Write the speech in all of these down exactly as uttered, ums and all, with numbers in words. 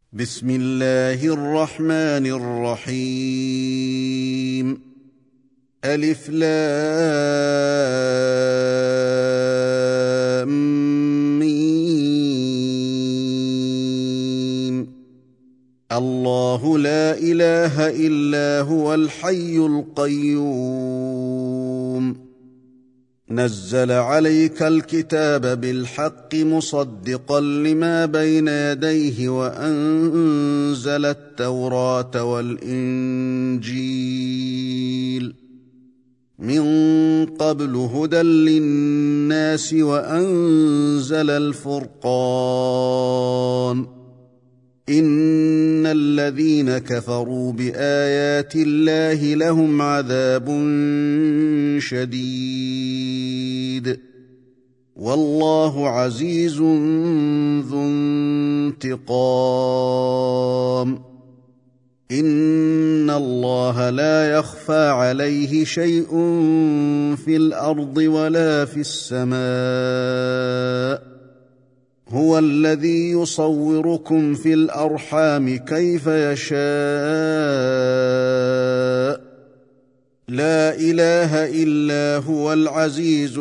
بسم الله الرحمن الرحيم. ألف لام ميم. الله لا إله إلا هو الحي القيوم. نزل عليك الكتاب بالحق مصدقا لما بين يديه وأنزل التوراة والإنجيل من قبل هدى للناس وأنزل الفرقان. إن الذين كفروا بآيات الله لهم عذاب شديد والله عزيز ذو انتقام. إن الله لا يخفى عليه شيء في الأرض ولا في السماء. هو الذي يصوركم في الأرحام كيف يشاء. لا إله إلا هو العزيز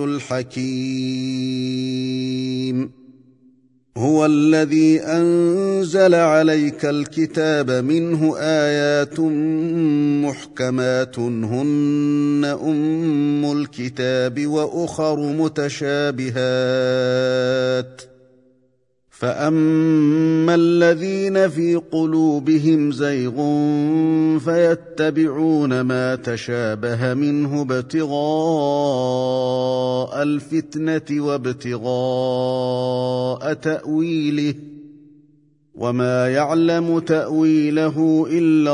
الحكيم. هو الذي أنزل عليك الكتاب منه آيات محكمات هن أم الكتاب وأخر متشابهات. فأما الذين في قلوبهم زيغ فيتبعون ما تشابه منه ابتغاء الفتنة وابتغاء تأويله وما يعلم تأويله إلا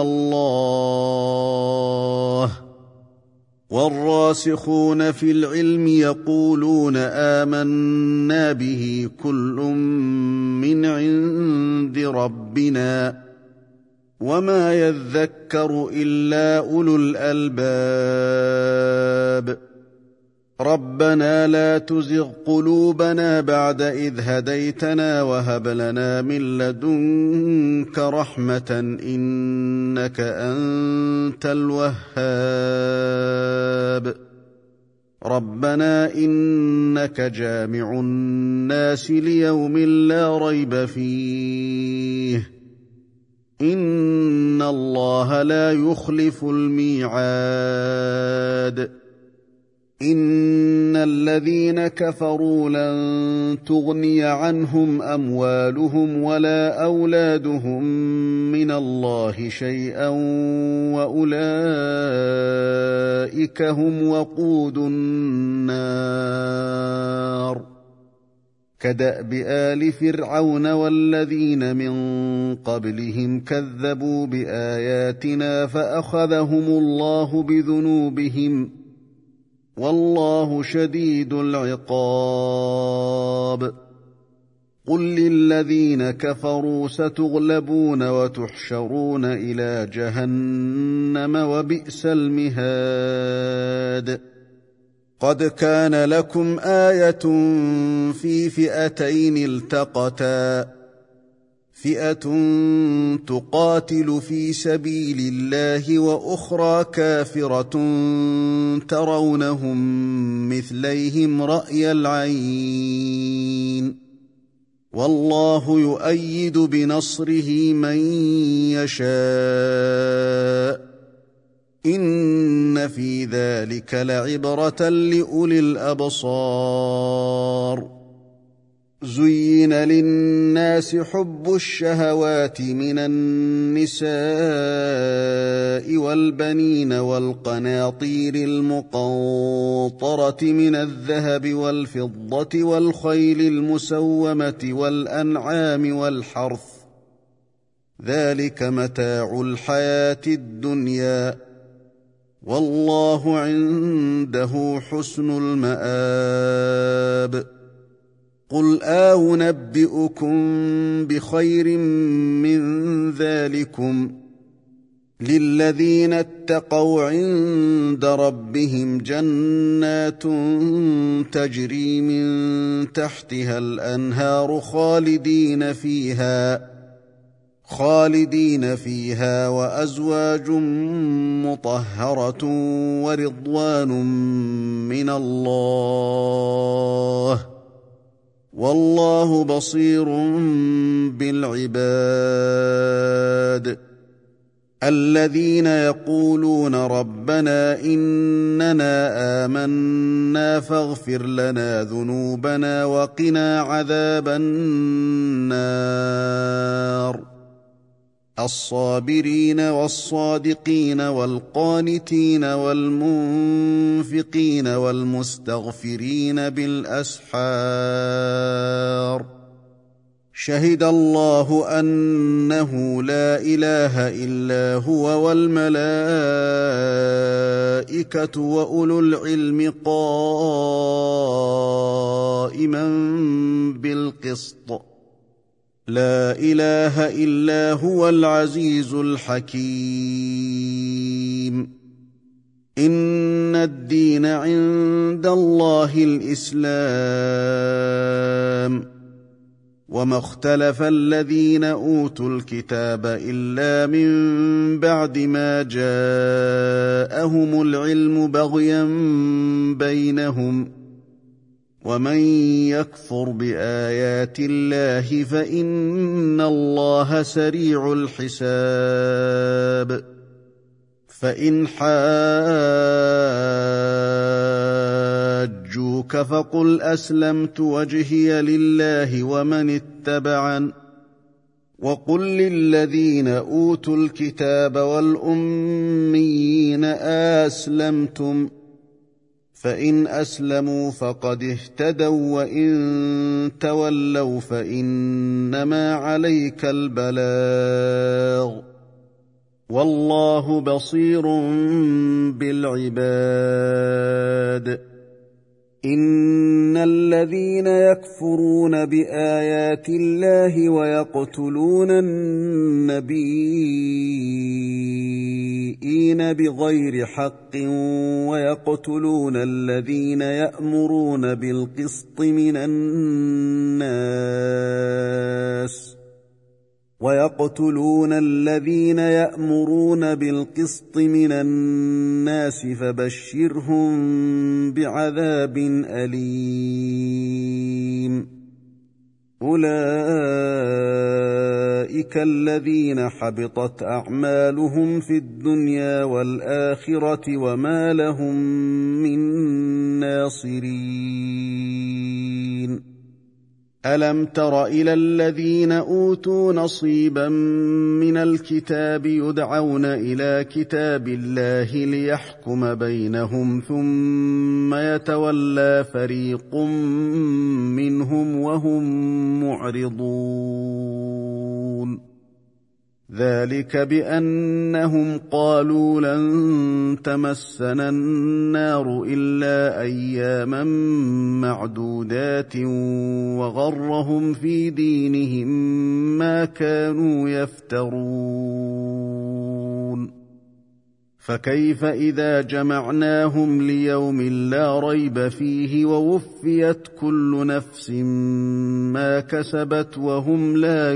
الله. والراسخون في العلم يقولون آمنا به كل من عند ربنا وما يذكر إلا أولو الألباب. ربنا لا تزغ قلوبنا بعد إذ هديتنا وهب لنا من لدنك رحمة إنك أنت الوهاب. ربنا إنك جامع الناس ليوم لا ريب فيه إن الله لا يخلف الميعاد. إن الذين كفروا لن تغني عنهم أموالهم ولا أولادهم من الله شيئا وأولئك هم وقود النار. كدأب آل فرعون والذين من قبلهم كذبوا بآياتنا فأخذهم الله بذنوبهم والله شديد العقاب. قل للذين كفروا ستغلبون وتحشرون إلى جهنم وبئس المهاد. قد كان لكم آية في فئتين التقتا فئة تقاتل في سبيل الله وأخرى كافرة ترونهم مثليهم رأي العين والله يؤيد بنصره من يشاء. إن في ذلك لعبرة لأولي الأبصار. زين للناس حب الشهوات من النساء والبنين والقناطير المقنطرة من الذهب والفضة والخيل المسومة والأنعام والحرث ذلك متاع الحياة الدنيا والله عنده حسن المآب. قل أنبئكم بخير من ذلكم للذين اتقوا عند ربهم جنات تجري من تحتها الأنهار خالدين فيها خالدين فيها وأزواج مطهرة ورضوان من الله والله بصير بالعباد الذين يقولون ربنا إننا آمنا فاغفر لنا ذنوبنا وقنا عذاب النار الصابرين والصادقين والقانتين والمنفقين والمستغفرين بالأسحار شهد الله أنه لا إله إلا هو والملائكة وأولو العلم قائما بالقسط لا إله إلا هو العزيز الحكيم إن الدين عند الله الإسلام وما اختلف الذين أوتوا الكتاب إلا من بعد ما جاءهم العلم بغيا بينهم ومن يكفر بآيات الله فإن الله سريع الحساب فإن حاجوك فقل أسلمت وجهي لله ومن اتبعن وقل للذين أوتوا الكتاب والأميين أسلمتم فإن أسلموا فقد اهتدوا وإن تولوا فإنما عليك البلاغ والله بصير بالعباد إن الذين يكفرون بآيات الله ويقتلون النبيين بغير حق ويقتلون الذين يأمرون بالقسط من الناس ويقتلون الذين يأمرون بالقسط من الناس فبشرهم بعذاب أليم أولئك الذين حبطت أعمالهم في الدنيا والآخرة وما لهم من ناصرين ألم تر إلى الذين أوتوا نصيبا من الكتاب يدعون إلى كتاب الله ليحكم بينهم ثم يتولى فريق منهم وهم معرضون ذلك بأنهم قالوا لن تمسنا النار إلا أياما معدودات وغرهم في دينهم ما كانوا يفترون فكيف إذا جمعناهم ليوم لا ريب فيه ووفيت كل نفس ما كسبت وهم لا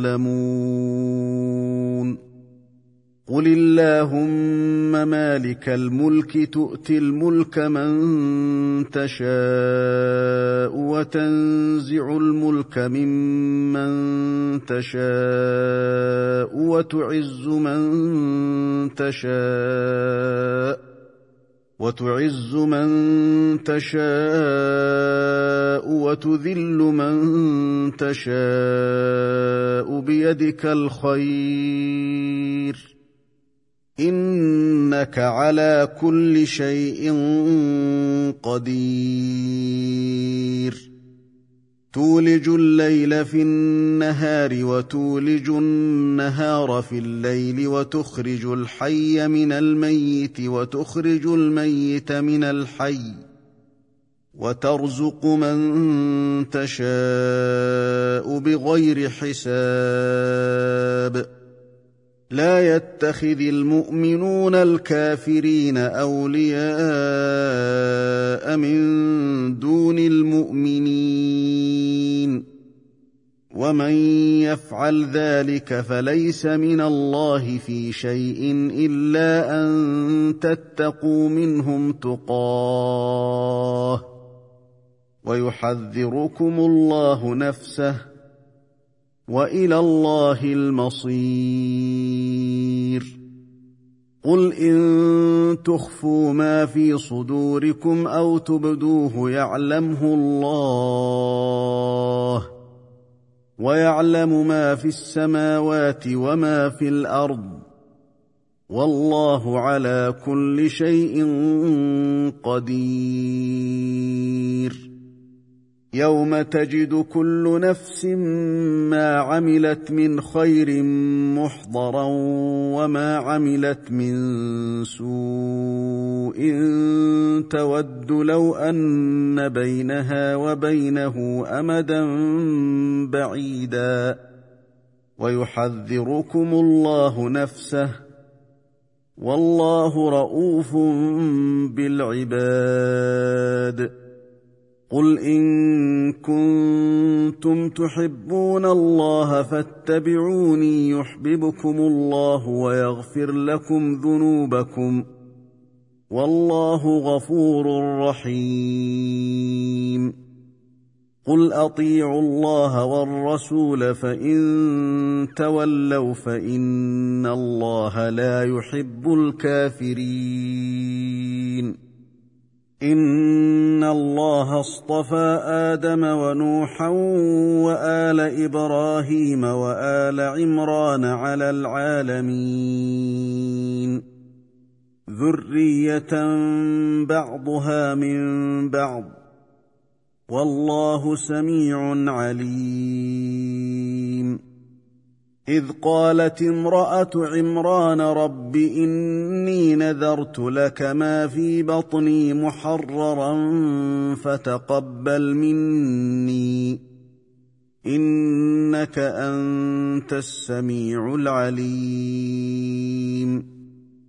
يظلمون قل اللهم مالك الملك تؤتي الملك من تشاء وتنزع الملك ممن تشاء وتعز من تشاء وتعز من تشاء وتذل من تشاء بيدك الخير إنك على كل شيء قدير تولج الليل في النهار وتولج النهار في الليل وتخرج الحي من الميت وتخرج الميت من الحي وترزق من تشاء بغير حساب لا يتخذ المؤمنون الكافرين أولياء من دون المؤمنين ومن يفعل ذلك فليس من الله في شيء إلا أن تتقوا منهم تقاه ويحذركم الله نفسه وإلى الله المصير. قل إن تخفوا ما في صدوركم أو تبدوه يعلمه الله ويعلم ما في السماوات وما في الأرض والله على كل شيء قدير. يوم تجد كل نفس ما عملت من خير محضرا وما عملت من سوء تود لو أن بينها وبينه أمدا بعيدا ويحذركم الله نفسه والله رءوف بالعباد. قل إن كنتم تحبون الله فاتبعوني يحببكم الله ويغفر لكم ذنوبكم والله غفور رحيم. قل أطيعوا الله والرسول فإن تولوا فإن الله لا يحب الكافرين. إن الله اصطفى آدم ونوحا وآل إبراهيم وآل عمران على العالمين ذرية بعضها من بعض والله سميع عليم. إذ قالت امرأة عمران رب إني نذرت لك ما في بطني محررا فتقبل مني إنك أنت السميع العليم.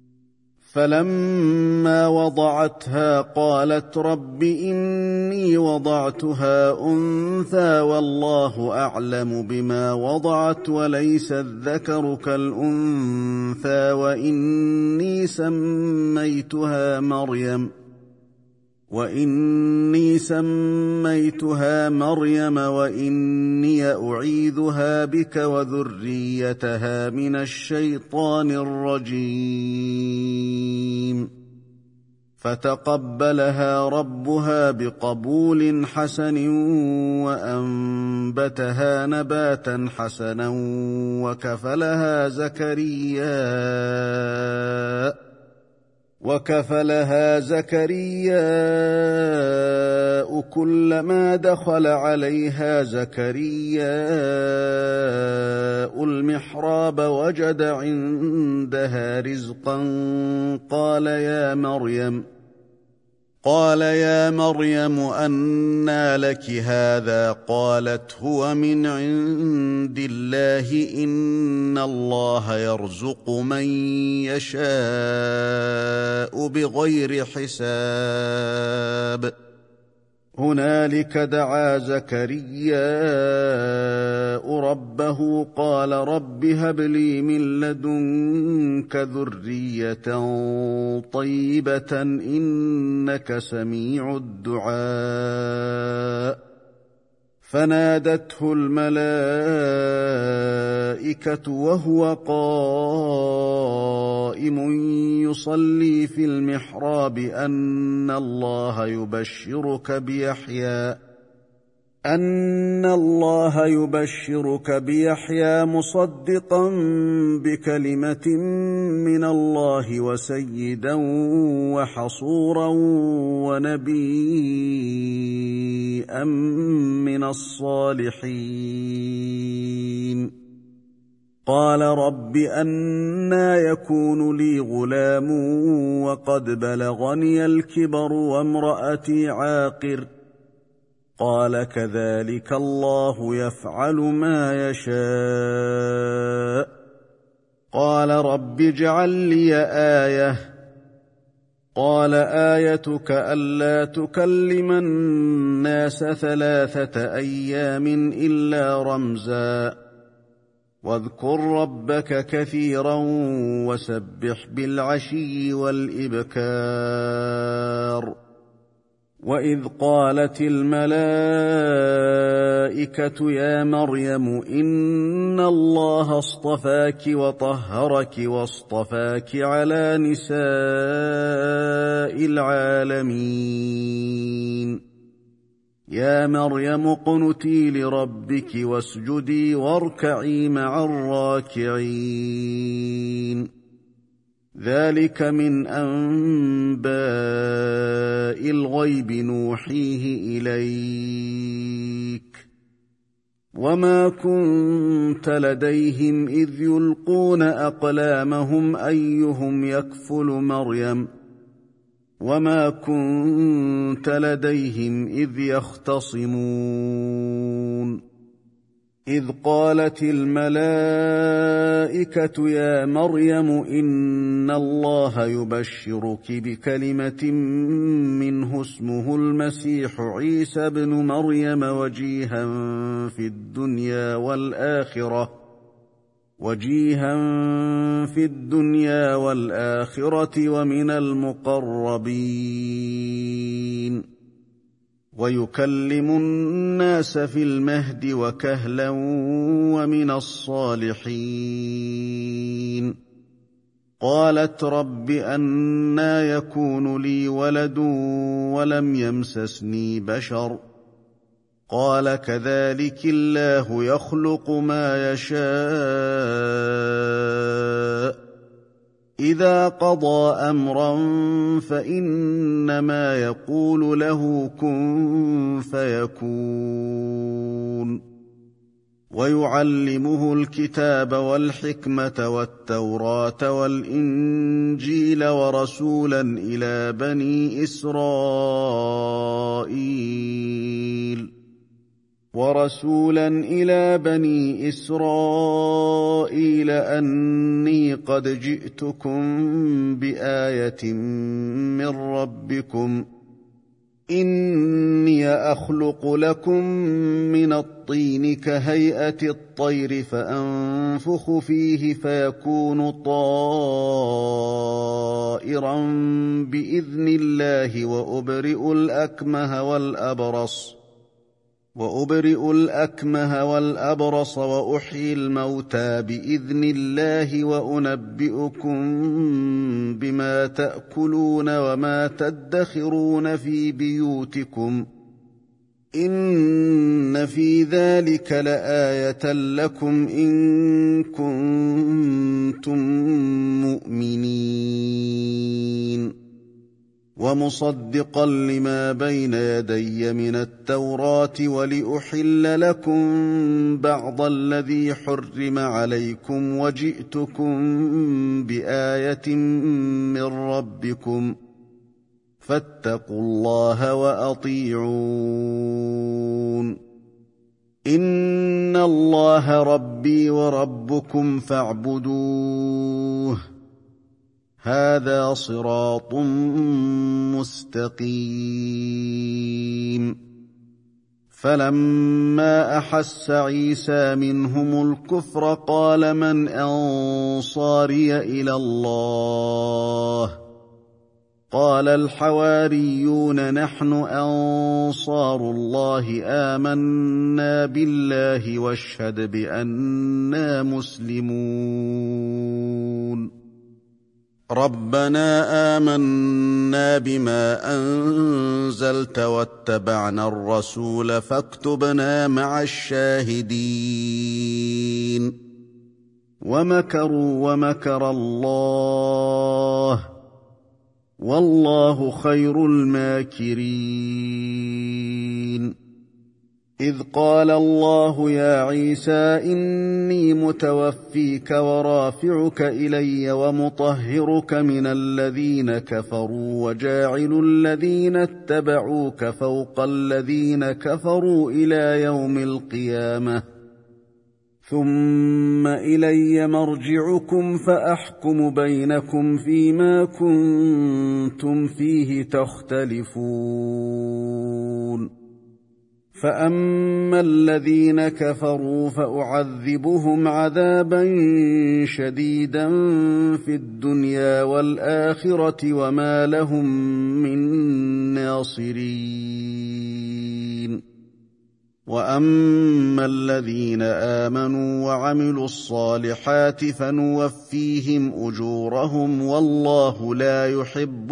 فلما وضعتها قالت رب إني وضعتها أنثى والله أعلم بما وضعت وليس الذكر كالأنثى وإني سميتها مريم وإني سميتها مريم وإني أعيذها بك وذريتها من الشيطان الرجيم. فتقبلها ربها بقبول حسن وأنبتها نباتا حسنا وكفلها زكريا وكفلها زكرياء كلما دخل عليها زكرياء المحراب وجد عندها رزقا قال يا مريم قال يا مريم أنى لك هذا قالت هو من عند الله إن الله يرزق من يشاء بغير حساب. هنالك دعا زكرياء ربه قال رب هب لي من لدنك ذرية طيبة إنك سميع الدعاء. فنادته الملائكة وهو قائم يصلي في المحراب أن الله يبشرك بيحيى أن الله يبشرك بيحيى مصدقا بكلمة من الله وسيدا وحصورا ونبيا من الصالحين. قال رب أنى يكون لي غلام وقد بلغني الكبر وامرأتي عاقر قال كذلك الله يفعل ما يشاء. قال رب اجعل لي آية قال آيتك ألا تكلم الناس ثلاثة أيام إلا رمزا واذكر ربك كثيرا وسبح بالعشي والإبكار وإذ قالت الملائكة يا مريم إن الله اصطفاك وطهرك واصطفاك على نساء العالمين يا مريم اقنتي لربك واسجدي واركعي مع الراكعين ذلك من أنباء الغيب نوحيه إليك وما كنت لديهم إذ يلقون أقلامهم أيهم يكفل مريم وما كنت لديهم إذ يختصمون إذ قالت الملائكة يا مريم إن الله يبشرك بكلمة منه اسمه المسيح عيسى ابن مريم وجيها في الدنيا والآخرة وجيها في الدنيا والآخرة ومن المقربين ويكلم الناس في المهد وكهلا ومن الصالحين قالت رب أنى يكون لي ولد ولم يمسسني بشر قال كذلك الله يخلق ما يشاء إذا قضى أمرا فإنما يقول له كن فيكون ويعلمه الكتاب والحكمة والتوراة والإنجيل ورسولا إلى بني إسرائيل ورسولا إلى بني إسرائيل أني قد جئتكم بآية من ربكم إني أخلق لكم من الطين كهيئة الطير فأنفخ فيه فيكون طائرا بإذن الله وأبرئ الأكمه والأبرص وأبرئ الأكمه والأبرص وأحيي الموتى بإذن الله وأنبئكم بما تأكلون وما تدخرون في بيوتكم إن في ذلك لآية لكم إن كنتم مؤمنين ومصدقا لما بين يدي من التوراة ولأحل لكم بعض الذي حرم عليكم وجئتكم بآية من ربكم فاتقوا الله وأطيعون إن الله ربي وربكم فاعبدوه هذا صراط مستقيم فلما أحس عيسى منهم الكفر قال من أنصاري إلى الله قال الحواريون نحن أنصار الله آمنا بالله واشهد بأننا مسلمون ربنا آمنا بما أنزلت واتبعنا الرسول فاكتبنا مع الشاهدين ومكروا ومكر الله والله خير الماكرين إذ قال الله يا عيسى إني متوفيك ورافعك إلي ومطهرك من الذين كفروا وجاعل الذين اتبعوك فوق الذين كفروا إلى يوم القيامة ثم إلي مرجعكم فأحكم بينكم فيما كنتم فيه تختلفون فأما الذين كفروا فأعذبهم عذابا شديدا في الدنيا والآخرة وما لهم من ناصرين وأما الذين آمنوا وعملوا الصالحات فنوفيهم أجورهم والله لا يحب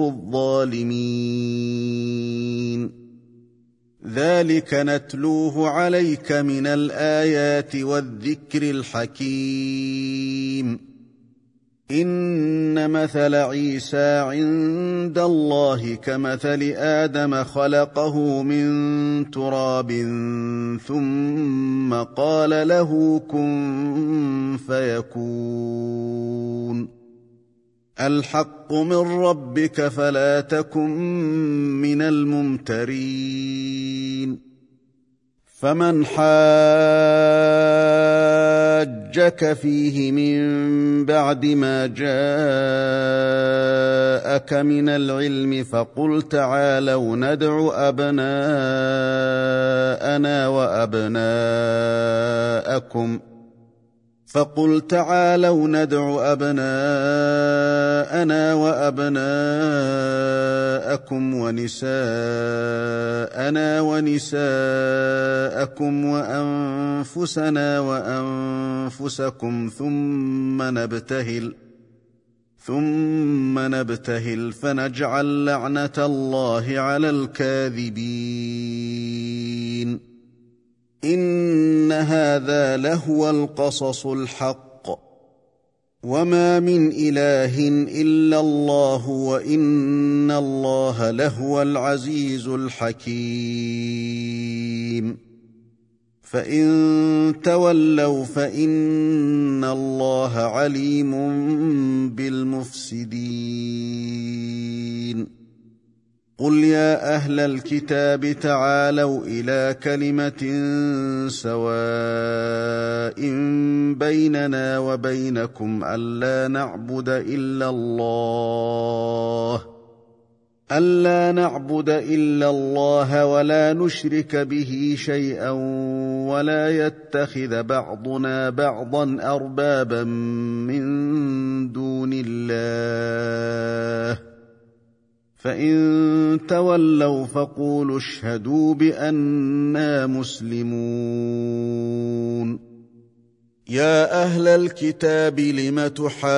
الظالمين ذلك نتلوه عليك من الآيات والذكر الحكيم إن مثل عيسى عند الله كمثل آدم خلقه من تراب ثم قال له كن فيكون الحق من ربك فلا تكن من الممترين فمن حاجك فيه من بعد ما جاءك من العلم فقل تعالوا ندع أبناءنا وأبناءكم فقل تعالوا ندع أبناءنا وأبناءكم ونساءنا ونساءكم وأنفسنا وأنفسكم ثم نبتهل ثم نبتهل فنجعل لعنة الله على الكاذبين إن هذا لهو القصص الحق وما من إله إلا الله وإن الله لهو العزيز الحكيم فإن تولوا فإن الله عليم بالمفسدين قل يا أهل الكتاب تعالوا إلى كلمة سواء بيننا وبينكم ألا نعبد إلا الله ألا نعبد إلا الله ولا نشرك به شيئا ولا يتخذ بعضنا بعضا أربابا من دون الله فإن تولوا فقولوا اشهدوا بأننا مسلمون يا أهل الكتاب لم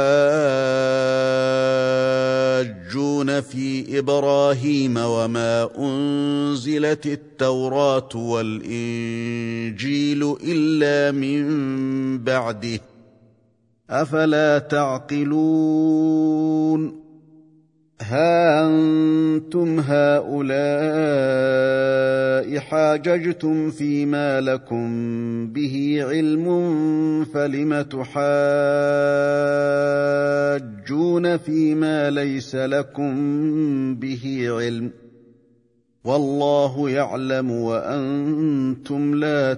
تحاجون في إبراهيم وما أنزلت التوراة والإنجيل إلا من بعده أفلا تعقلون ها أنتم هؤلاء حاججتم فيما لكم به علم فلم تحاجون فيما ليس لكم به علم والله يعلم وأنتم لا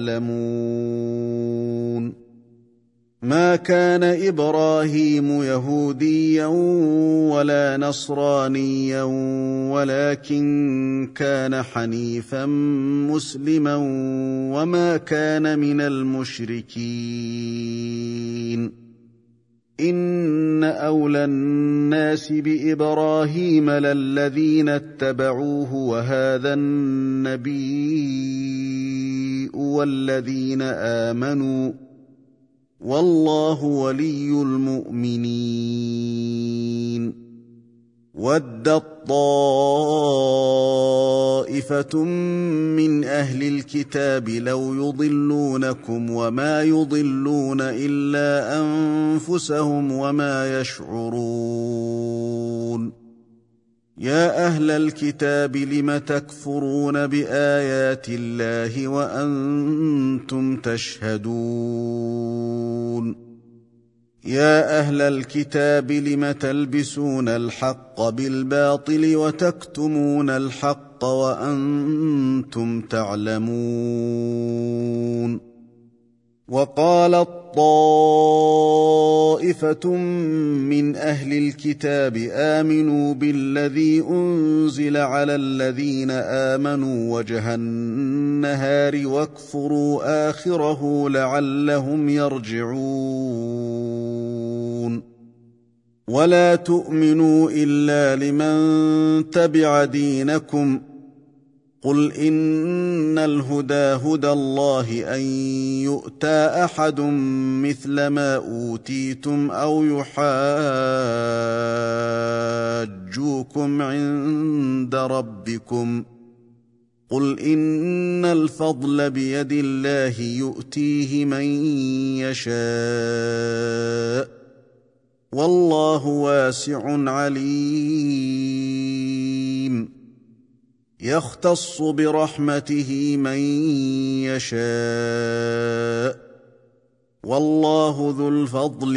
تعلمون ما كان إبراهيم يهوديا ولا نصرانيا ولكن كان حنيفا مسلما وما كان من المشركين إن أولى الناس بإبراهيم للذين اتبعوه وهذا النبي والذين آمنوا والله ولي المؤمنين ودت طائفة من أهل الكتاب لو يضلونكم وما يضلون إلا أنفسهم وما يشعرون يا أهل الكتاب لم تكفرون بآيات الله وأنتم تشهدون يا أهل الكتاب لم تلبسون الحق بالباطل وتكتمون الحق وأنتم تعلمون وقالت طائفة من أهل الكتاب آمنوا بالذي أنزل على الذين آمنوا وجه النهار واكفروا آخره لعلهم يرجعون ولا تؤمنوا إلا لمن تبع دينكم قل إن الهدى هدى الله أن يؤتى أحد مثل ما أوتيتم أو يحاجوكم عند ربكم قل إن الفضل بيد الله يؤتيه من يشاء والله واسع عليم يختص برحمته من يشاء والله ذو الفضل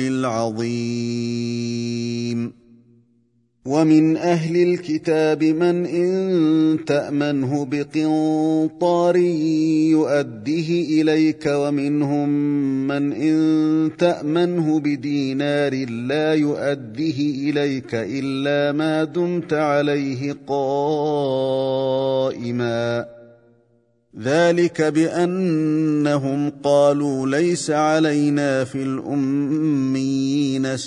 العظيم ومن أهل الكتاب من إن تأمنه بقنطار يؤده إليك ومنهم من إن تأمنه بدينار لا يؤده إليك إلا ما دمت عليه قائما ذلك بأنهم قالوا ليس علينا في الأميين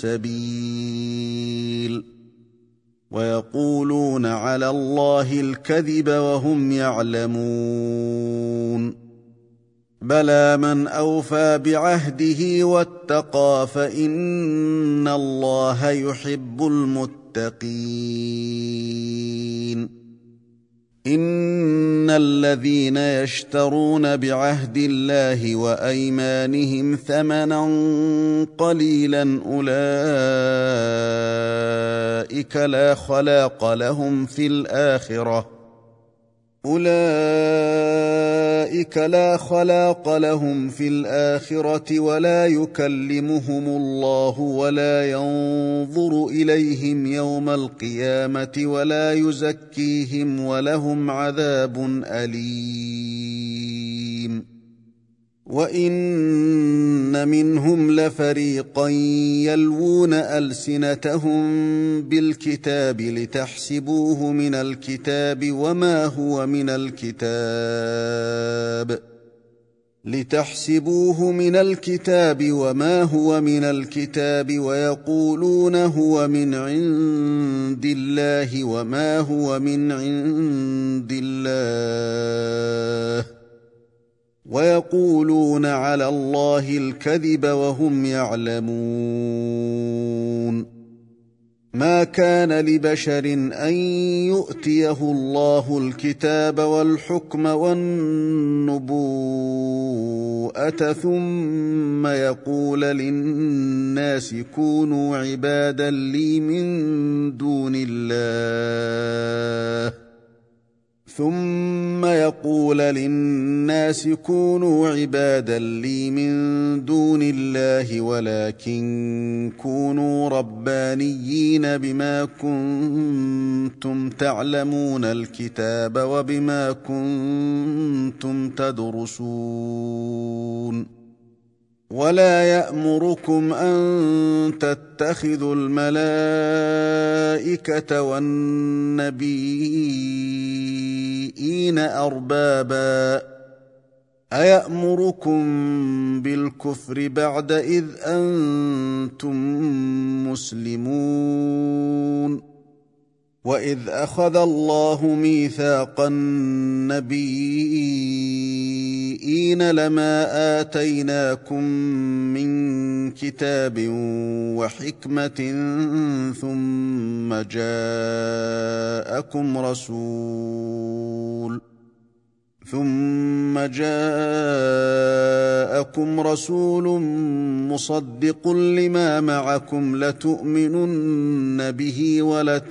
سبيل ويقولون على الله الكذب وهم يعلمون بلى من أوفى بعهده واتقى فإن الله يحب المتقين إن الذين يشترون بعهد الله وأيمانهم ثمنا قليلا أولئك لا خلاق لهم في الآخرة أولئك لا خلاق لهم في الآخرة ولا يكلمهم الله ولا ينظر إليهم يوم القيامة ولا يزكيهم ولهم عذاب أليم وإن منهم لفريقا يلوون ألسنتهم بالكتاب لتحسبوه من الكتاب وما هو من الكتاب لتحسبوه من الكتاب وما هو من الكتاب ويقولون هو من عند الله وما هو من عند الله ويقولون على الله الكذب وهم يعلمون ما كان لبشر أن يؤتيه الله الكتاب والحكم والنبوءة ثم يقول للناس كونوا عبادا لي من دون الله ثم يقول للناس كونوا عبادا لي من دون الله ولكن كونوا ربانيين بما كنتم تعلمون الكتاب وبما كنتم تدرسون ولا يأمركم أن تتخذوا الملائكة والنبيين أربابا أيأمركم بالكفر بعد إذ أنتم مسلمون وإذ أخذ الله ميثاق النبيين لما آتيناكم من كتاب وحكمة ثم جاءكم رسول ثم جاءكم رسول مصدق لما معكم لتؤمنن به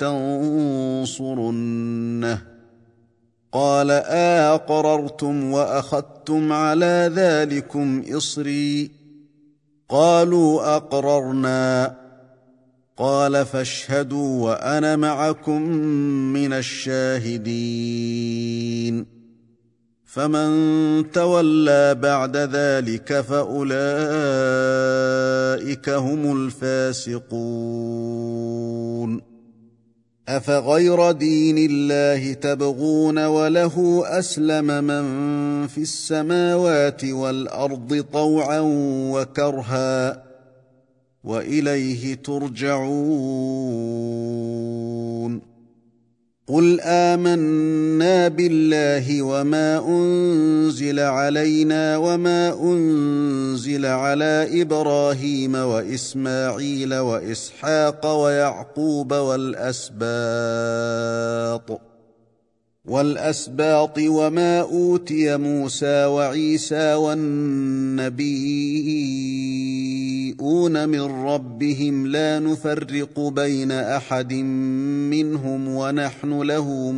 ولتنصرنه قال أأقررتم وأخذتم على ذلكم إصري قالوا أقررنا قال فاشهدوا وأنا معكم من الشاهدين فمن تولى بعد ذلك فأولئك هم الفاسقون. أفغير دين الله تبغون وله أسلم من في السماوات والأرض طوعا وكرها وإليه ترجعون. قل آمنا بالله وما أنزل علينا وما أنزل على إبراهيم وإسماعيل وإسحاق ويعقوب والأسباط والأسباط وما أوتي موسى وعيسى والنبيون من ربهم لا نفرق بين أحد منهم ونحن له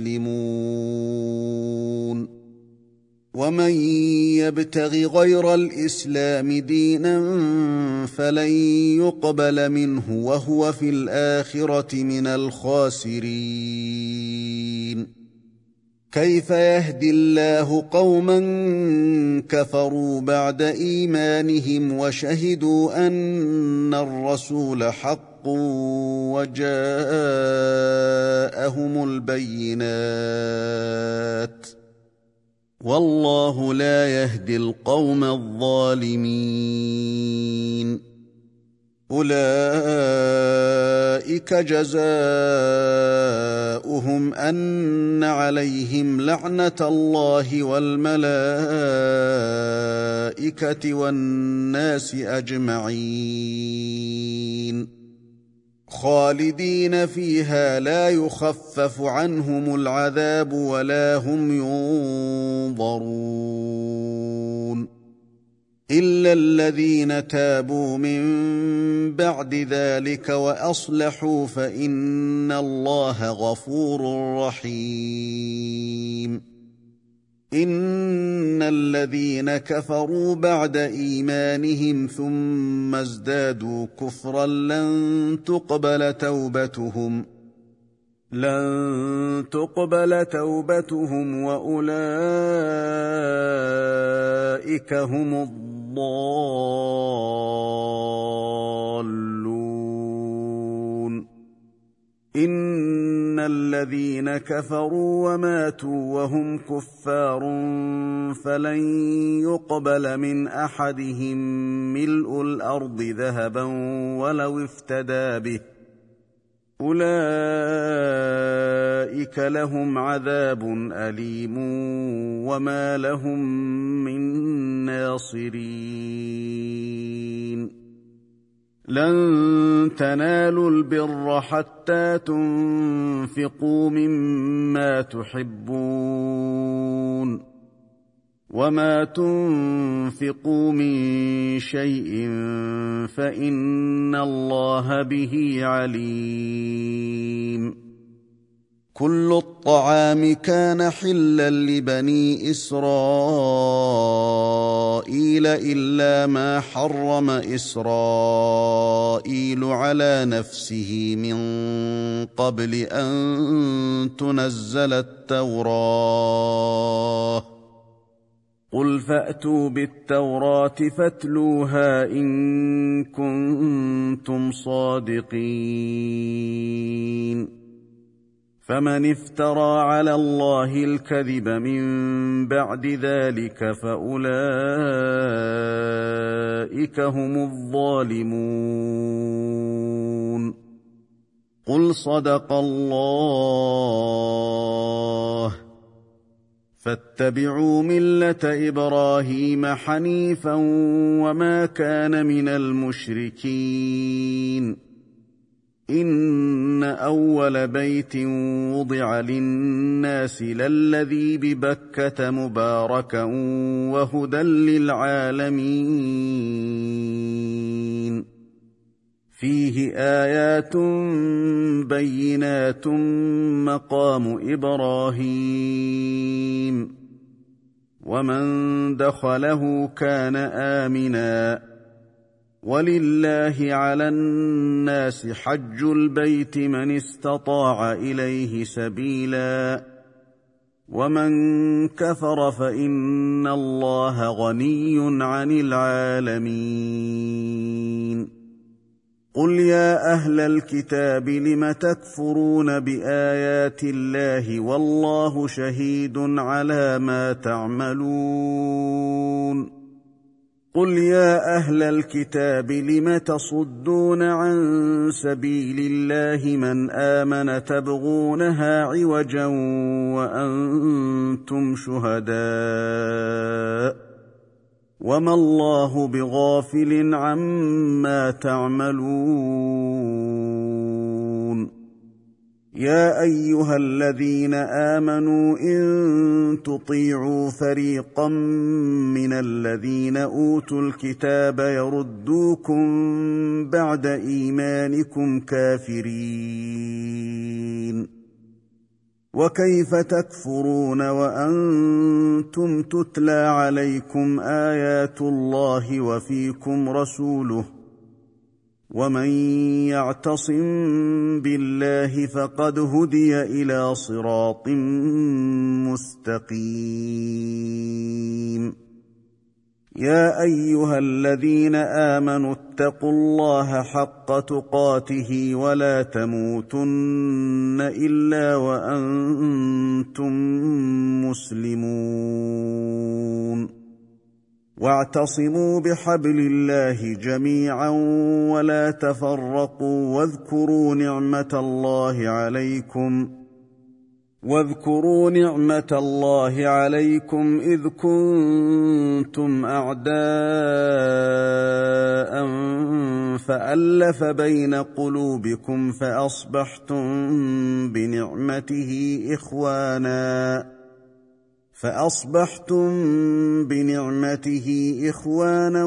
مسلمون. ومن يبتغ غير الإسلام دينا فلن يقبل منه وهو في الآخرة من الخاسرين. كيف يهدي الله قوما كفروا بعد إيمانهم وشهدوا أن الرسول حق وجاءهم البينات والله لا يهدي القوم الظالمين. أولئك جزاؤهم أن عليهم لعنة الله والملائكة والناس أجمعين خالدين فيها لا يخفف عنهم العذاب ولا هم ينظرون إلا الذين تابوا من بعد ذلك وأصلحوا فإن الله غفور رحيم. إن الذين كفروا بعد إيمانهم ثم ازدادوا كفرا لن تقبل توبتهم لن تقبل توبتهم وأولئك هم الضالون. إن الذين كفروا وماتوا وهم كفار فلن يقبل من أحدهم ملء الأرض ذهبا ولو افتدى به أولئك لهم عذاب أليم وما لهم من ناصرين. لن تنالوا البر حتى تنفقوا مما تحبون وما تنفقوا من شيء فإن الله به عليم. كل الطعام كان حلا لبني إسرائيل إلا ما حرم إسرائيل على نفسه من قبل أن تنزل التوراة. قل فأتوا بالتوراة فاتلوها إن كنتم صادقين. فمن افترى على الله الكذب من بعد ذلك فأولئك هم الظالمون. قل صدق الله فاتبعوا ملة إبراهيم حنيفا وما كان من المشركين. إن أول بيت وضع للناس للذي ببكة مباركا وهدى للعالمين فيه آيات بينات مقام إبراهيم ومن دخله كان آمنا ولله على الناس حج البيت من استطاع إليه سبيلا ومن كفر فإن الله غني عن العالمين. قل يا أهل الكتاب لم تكفرون بآيات الله والله شهيد على ما تعملون. قل يا أهل الكتاب لم تصدون عن سبيل الله من آمن تبغونها عوجا وأنتم شهداء وما الله بغافل عما تعملون. يا أيها الذين آمنوا إن تطيعوا فريقا من الذين أوتوا الكتاب يردوكم بعد إيمانكم كافرين. وكيف تكفرون وأنتم تتلى عليكم آيات الله وفيكم رسوله ومن يعتصم بالله فقد هدي إلى صراط مستقيم. يا أيها الذين آمنوا اتقوا الله حق تقاته ولا تموتن إلا وأنتم مسلمون. واعتصموا بحبل الله جميعا ولا تفرقوا واذكروا نعمة الله عليكم واذكروا نعمة الله عليكم إذ كنتم أعداء فألف بين قلوبكم فأصبحتم بنعمته إخوانا فأصبحتم بنعمته إخوانا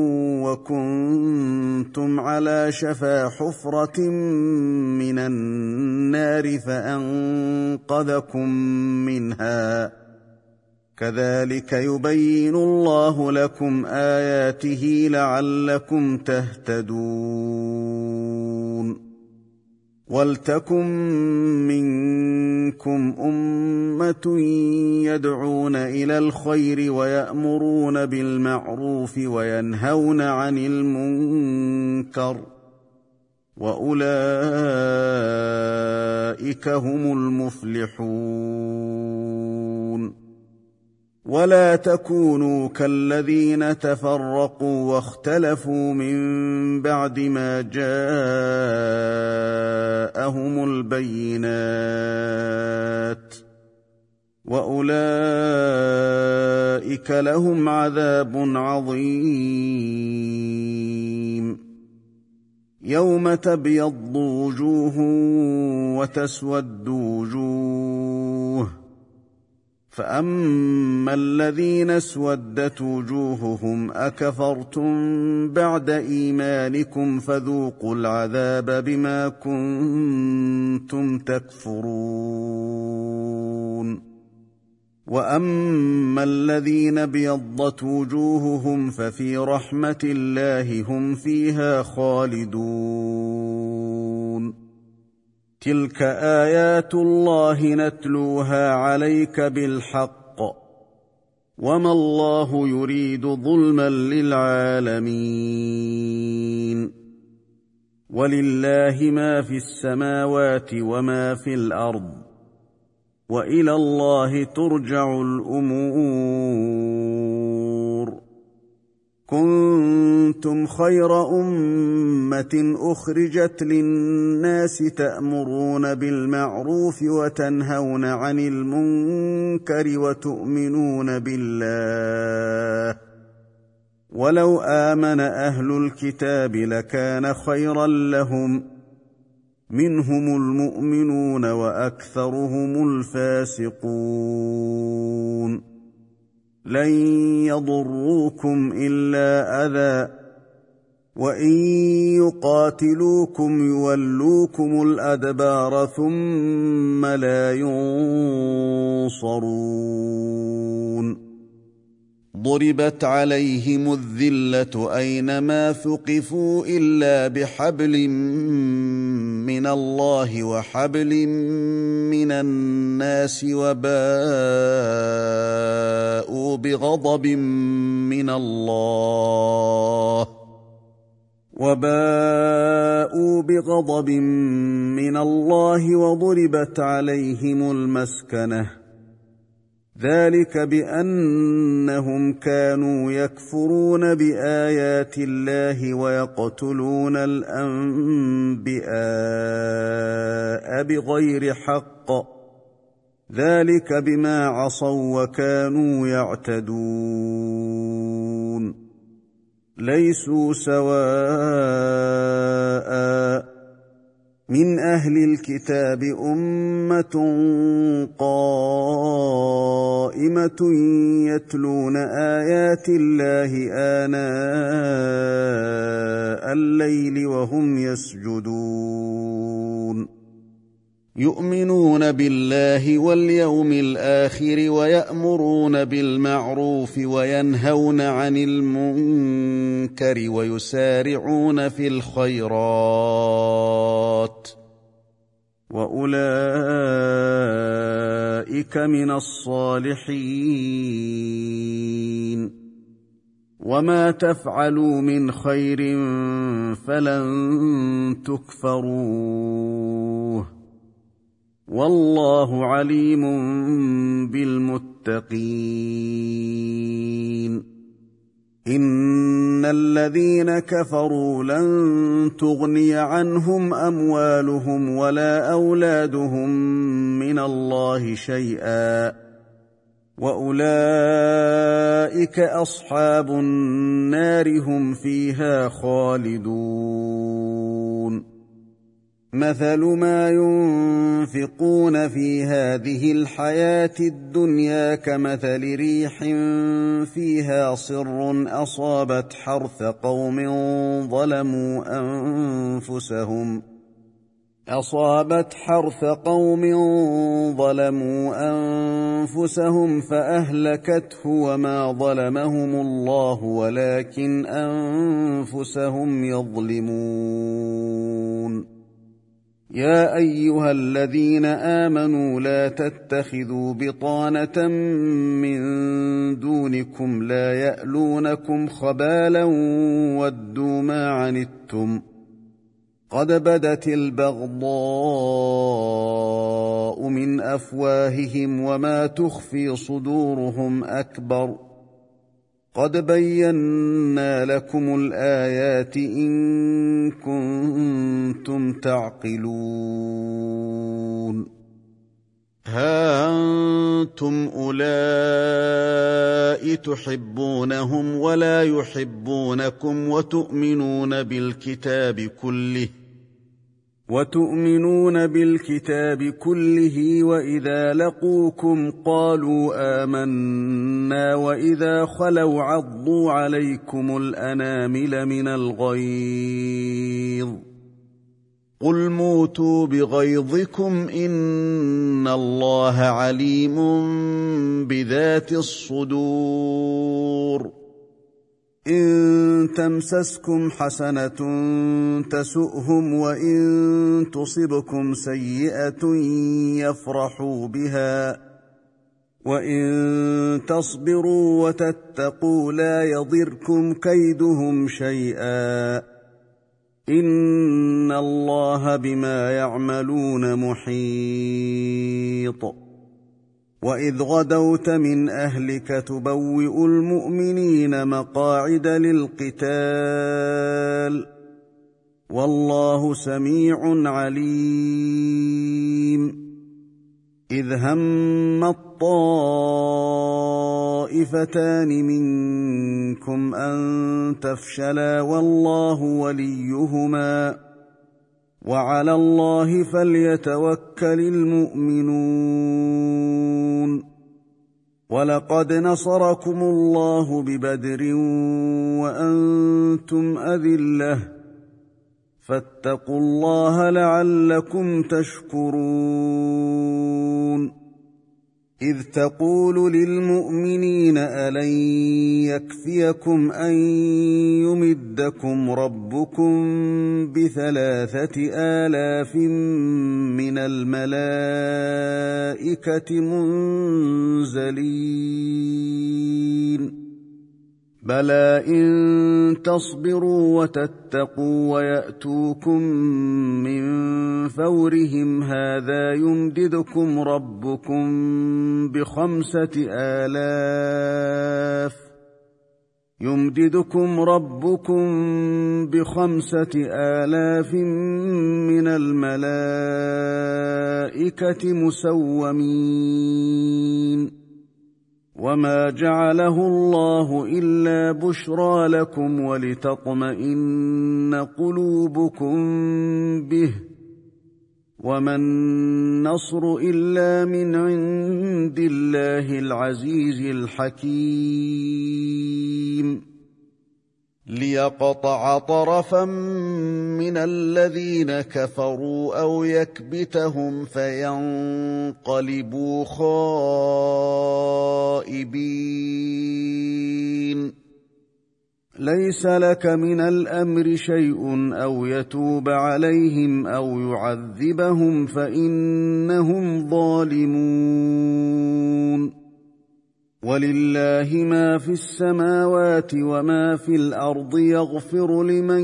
وكنتم على شفا حفرة من النار فأنقذكم منها. كذلك يبين الله لكم آياته لعلكم تهتدون. ولتكن منكم أمة يدعون إلى الخير ويأمرون بالمعروف وينهون عن المنكر وأولئك هم المفلحون. ولا تكونوا كالذين تفرقوا واختلفوا من بعد ما جاءهم البينات وأولئك لهم عذاب عظيم. يوم تبيض وجوه وتسود وجوه فأما الذين اسودت وجوههم أكفرتم بعد إيمانكم فذوقوا العذاب بما كنتم تكفرون. وأما الذين ابيضت وجوههم ففي رحمة الله هم فيها خالدون. تلك آيات الله نتلوها عليك بالحق وما الله يريد ظلما للعالمين. ولله ما في السماوات وما في الأرض وإلى الله ترجع الأمور. كنتم خير أمة أخرجت للناس تأمرون بالمعروف وتنهون عن المنكر وتؤمنون بالله ولو آمن أهل الكتاب لكان خيرا لهم منهم المؤمنون وأكثرهم الفاسقون. لن يضروكم إلا أذى وإن يقاتلوكم يولوكم الأدبار ثم لا ينصرون. ضربت عليهم الذلة أينما ثقفوا إلا بحبل من الله وحبل من الناس وباءوا بغضب من الله وباءوا بغضب من الله وضربت عليهم المسكنة ذلك بأنهم كانوا يكفرون بآيات الله ويقتلون الأنبياء بغير حق ذلك بما عصوا وكانوا يعتدون ليسوا سواء من أهل الكتاب أمة قائمة يتلون آيات الله آناء الليل وهم يسجدون يؤمنون بالله واليوم الآخر ويأمرون بالمعروف وينهون عن المنكر ويسارعون في الخيرات وأولئك من الصالحين وما تفعلوا من خير فلن تكفروه والله عليم بالمتقين إن الذين كفروا لن تغني عنهم أموالهم ولا أولادهم من الله شيئا وأولئك أصحاب النار هم فيها خالدون مثل ما ينفقون في هذه الحياة الدنيا كمثل ريح فيها صر أصابت حرث قوم ظلموا أنفسهم أصابت حرث قوم ظلموا أنفسهم فأهلكته وما ظلمهم الله ولكن أنفسهم يظلمون يا أيها الذين آمنوا لا تتخذوا بطانة من دونكم لا يألونكم خبالا ودوا ما عنتم قد بدت البغضاء من أفواههم وما تخفي صدورهم أكبر قد بينا لكم الآيات إن كنتم تعقلون ها أنتم أولئك تحبونهم ولا يحبونكم وتؤمنون بالكتاب كله وتؤمنون بالكتاب كله وإذا لقوكم قالوا آمنا وإذا خلوا عضوا عليكم الأنامل من الغيظ قل موتوا بغيظكم إن الله عليم بذات الصدور إن تمسسكم حسنة تسؤهم وإن تصبكم سيئة يفرحوا بها وإن تصبروا وتتقوا لا يضركم كيدهم شيئا إن الله بما يعملون محيط وإذ غدوت من أهلك تبوئ المؤمنين مقاعد للقتال والله سميع عليم إذ هم الطائفتان منكم أن تفشلا والله وليهما وعلى الله فليتوكل المؤمنون ولقد نصركم الله ببدر وأنتم أذلة فاتقوا الله لعلكم تشكرون إذ تقول للمؤمنين ألن يكفيكم أن يمدكم ربكم بثلاثة آلاف من الملائكة منزلين بلى إن تصبروا وتتقوا ويأتوكم من فورهم هذا يمددكم ربكم بخمسة آلاف يمددكم ربكم بخمسة آلاف من الملائكة مسومين وما جعله الله إلا بشرى لكم ولتطمئن قلوبكم به وما النصر إلا من عند الله العزيز الحكيم ليقطع طرفا من الذين كفروا أو يكبتهم فينقلبوا خائبين ليس لك من الأمر شيء أو يتوب عليهم أو يعذبهم فإنهم ظالمون ولله ما في السماوات وما في الأرض يغفر لمن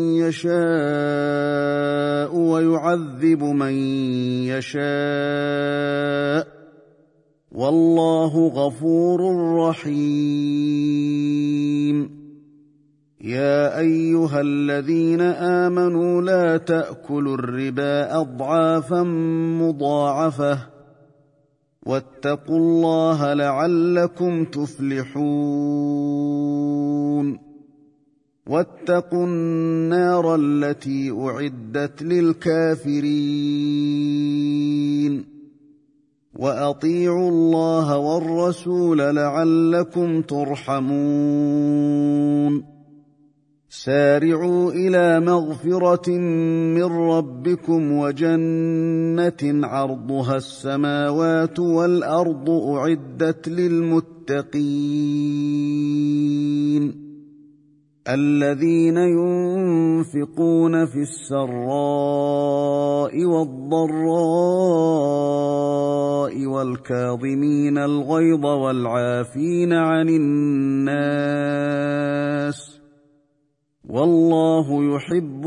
يشاء ويعذب من يشاء والله غفور رحيم يا أيها الذين آمنوا لا تأكلوا الربا أضعافا مضاعفة واتقوا الله لعلكم تفلحون واتقوا النار التي أعدت للكافرين وأطيعوا الله والرسول لعلكم ترحمون سارعوا إلى مغفرة من ربكم وجنة عرضها السماوات والأرض أعدت للمتقين الذين ينفقون في السراء والضراء والكاظمين الغيظ والعافين عن الناس والله يحب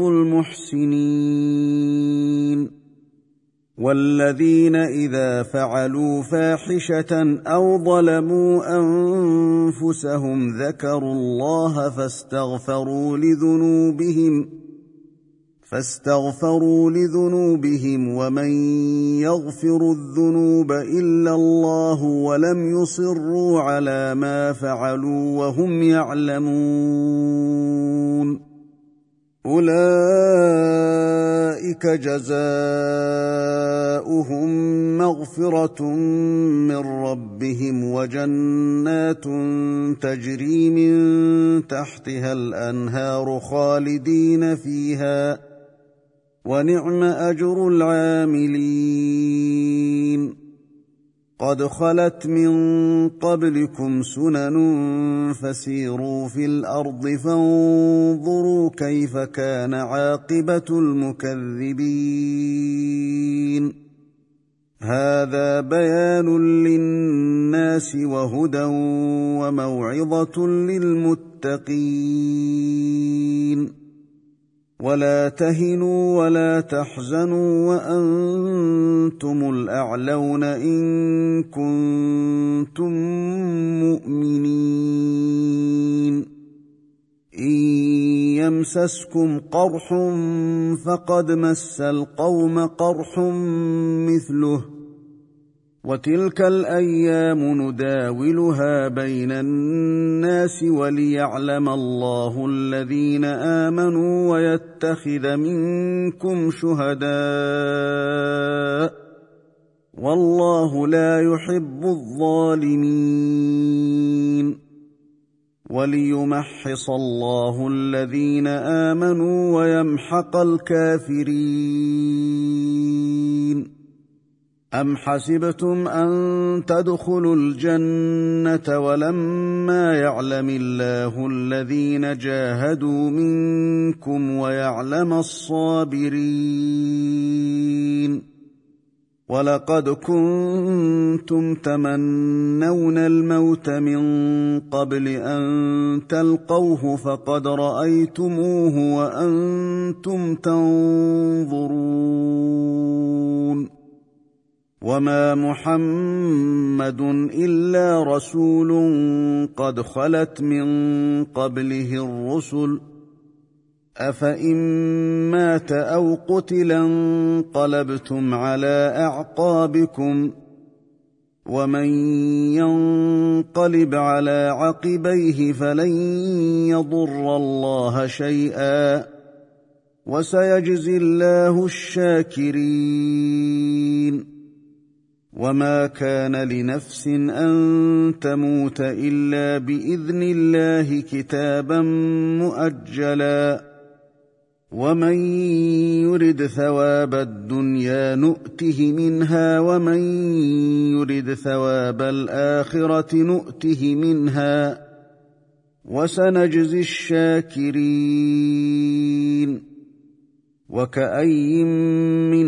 المحسنين والذين إذا فعلوا فاحشة أو ظلموا أنفسهم ذكروا الله فاستغفروا لذنوبهم فاستغفروا لذنوبهم ومن يغفر الذنوب إلا الله ولم يصروا على ما فعلوا وهم يعلمون أولئك جزاؤهم مغفرة من ربهم وجنات تجري من تحتها الأنهار خالدين فيها ونعم أجر العاملين قد خلت من قبلكم سنن فسيروا في الأرض فانظروا كيف كان عاقبة المكذبين هذا بيان للناس وهدى وموعظة للمتقين ولا تهنوا ولا تحزنوا وأنتم الأعلون إن كنتم مؤمنين إن يمسسكم قرح فقد مس القوم قرح مثله وتلك الأيام نداولها بين الناس وليعلم الله الذين آمنوا ويتخذ منكم شهداء والله لا يحب الظالمين وليمحص الله الذين آمنوا ويمحق الكافرين أم حسبتم أن تدخلوا الجنة ولما يعلم الله الذين جاهدوا منكم ويعلم الصابرين ولقد كنتم تمنون الموت من قبل أن تلقوه فقد رأيتموه وأنتم تنظرون وما محمد إلا رسول قد خلت من قبله الرسل أفإن مات أو قتل انقلبتم على أعقابكم ومن ينقلب على عقبيه فلن يضر الله شيئا وسيجزي الله الشاكرين وما كان لنفس أن تموت إلا بإذن الله كتابا مؤجلا ومن يرد ثواب الدنيا نؤته منها ومن يرد ثواب الآخرة نؤته منها وسنجزي الشاكرين وكأي من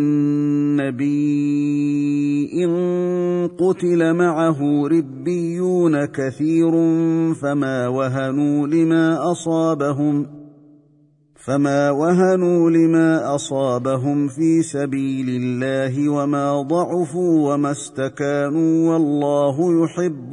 نبي قتل معه ربيون كثير فما وهنوا لما أصابهم فما وهنوا لما أصابهم في سبيل الله وما ضعفوا وما استكانوا والله يحب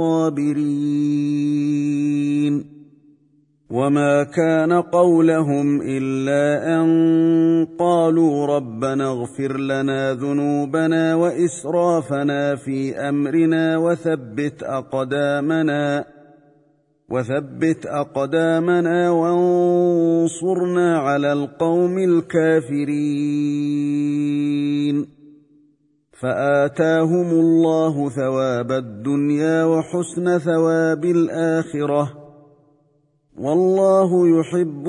الصابرين وما كان قولهم إلا أن قالوا ربنا اغفر لنا ذنوبنا وإسرافنا في أمرنا وثبت أقدامنا وثبت أقدامنا وانصرنا على القوم الكافرين فآتاهم الله ثواب الدنيا وحسن ثواب الآخرة والله يحب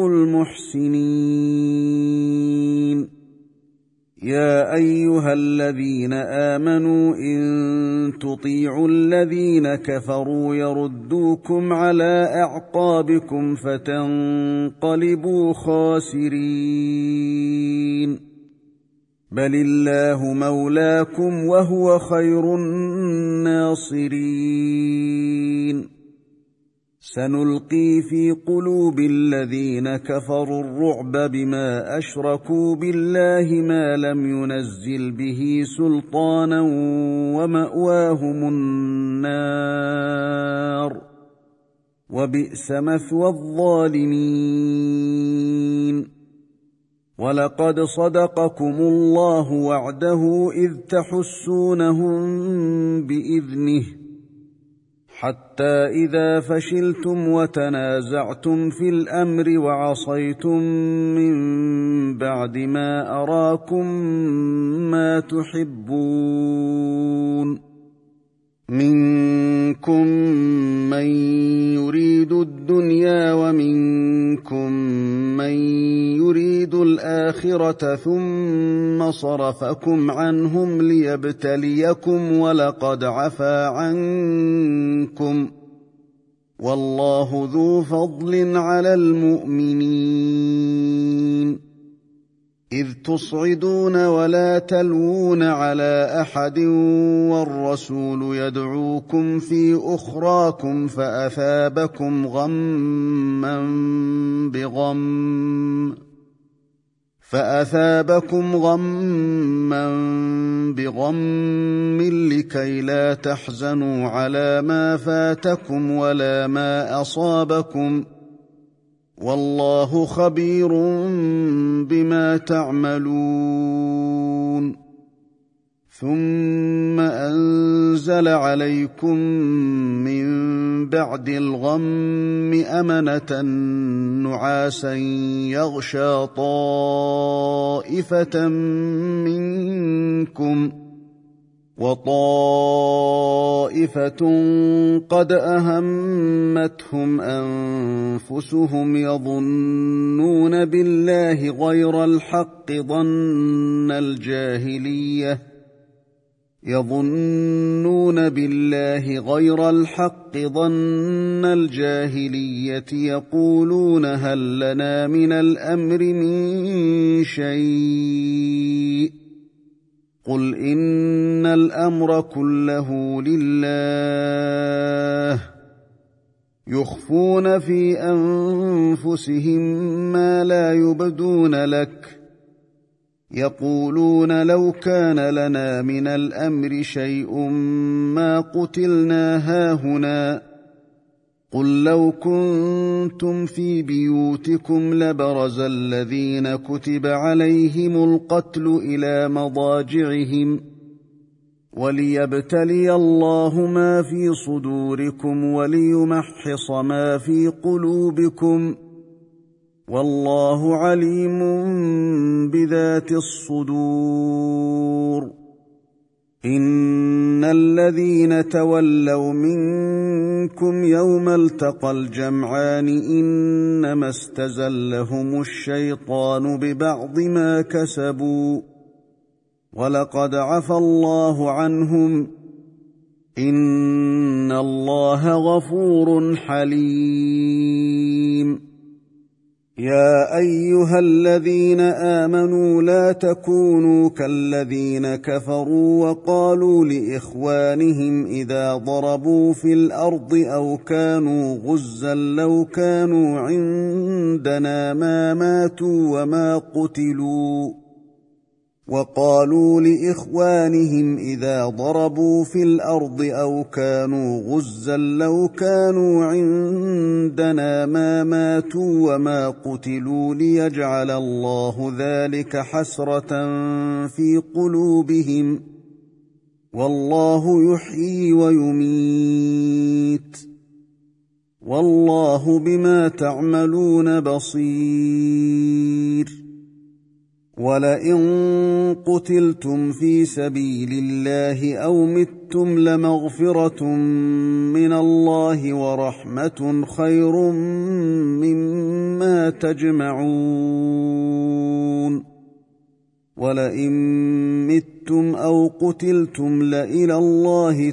المحسنين يا أيها الذين آمنوا إن تطيعوا الذين كفروا يردوكم على أعقابكم فتنقلبوا خاسرين بل الله مولاكم وهو خير الناصرين سنلقي في قلوب الذين كفروا الرعب بما أشركوا بالله ما لم ينزل به سلطانا ومأواهم النار وبئس مثوى الظالمين ولقد صدقكم الله وعده إذ تحسونهم بإذنه حتى إذا فشلتم وتنازعتم في الأمر وعصيتم من بعد ما أراكم ما تحبون منكم من يريد الدنيا ومنكم من يريد الآخرة ثم صرفكم عنهم ليبتليكم ولقد عفا عنكم والله ذو فضل على المؤمنين إذ تصعدون ولا تلوون على أحد والرسول يدعوكم في أخراكم فأثابكم غما بغم فأثابكم غما بغم لكي لا تحزنوا على ما فاتكم ولا ما أصابكم والله خبير بما تعملون ثم أنزل عليكم من بعد الغم أمنة نعاسا يغشى طائفة منكم وطائفة قد أهمتهم أنفسهم يظنون بالله غير الحق ظن الجاهلية يظنون بالله غير الحق ظن الجاهلية يقولون هل لنا من الأمر من شيء قل إن الأمر كله لله يخفون في أنفسهم ما لا يبدون لك يقولون لو كان لنا من الأمر شيء ما قتلنا هاهنا قل لو كنتم في بيوتكم لبرز الذين كتب عليهم القتل إلى مضاجعهم وليبتلي الله ما في صدوركم وليمحص ما في قلوبكم والله عليم بذات الصدور إن الذين تولوا منكم يوم التقى الجمعان إنما استزلهم الشيطان ببعض ما كسبوا ولقد عفى الله عنهم إن الله غفور حليم يا أيها الذين آمنوا لا تكونوا كالذين كفروا وقالوا لإخوانهم إذا ضربوا في الأرض أو كانوا غزا لو كانوا عندنا ما ماتوا وما قتلوا وقالوا لإخوانهم إذا ضربوا في الأرض أو كانوا غزا لو كانوا عندنا ما ماتوا وما قتلوا ليجعل الله ذلك حسرة في قلوبهم والله يحيي ويميت والله بما تعملون بصير ولئن قتلتم في سبيل الله أو متم لمغفرة من الله ورحمة خير مما تجمعون ولئن متم أو قتلتم لإلى الله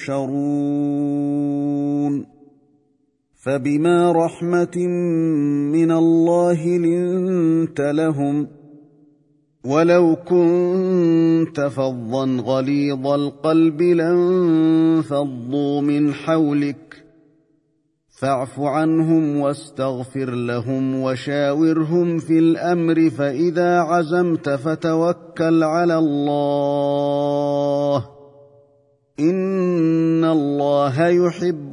تحشرون فبما رحمة من الله لنت لهم ولو كنت فظا غليظ القلب لانفضوا من حولك فاعف عنهم واستغفر لهم وشاورهم في الأمر فإذا عزمت فتوكل على الله إن الله يحب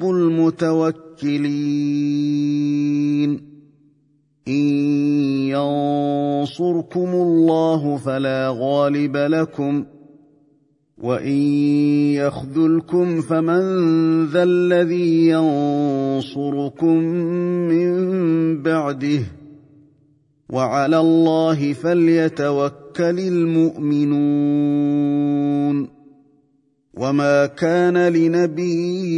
المتوكلين إن ينصركم الله فلا غالب لكم وإن يخذلكم فمن ذا الذي ينصركم من بعده وعلى الله فليتوكل المؤمنون وما كان لنبي